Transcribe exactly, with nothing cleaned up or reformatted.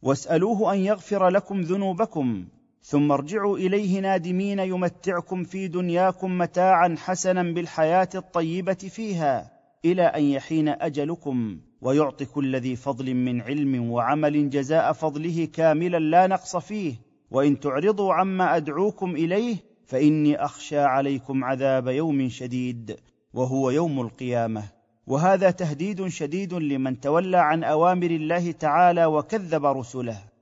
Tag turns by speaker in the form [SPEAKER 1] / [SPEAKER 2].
[SPEAKER 1] واسالوه ان يغفر لكم ذنوبكم ثم ارجعوا اليه نادمين يمتعكم في دنياكم متاعا حسنا بالحياه الطيبه فيها الى ان يحين اجلكم، ويعطي كل ذي فضل من علم وعمل جزاء فضله كاملا لا نقص فيه. وان تعرضوا عما ادعوكم اليه فاني اخشى عليكم عذاب يوم شديد وهو يوم القيامه. وهذا تهديد شديد لمن تولى عن اوامر الله تعالى وكذب رسله.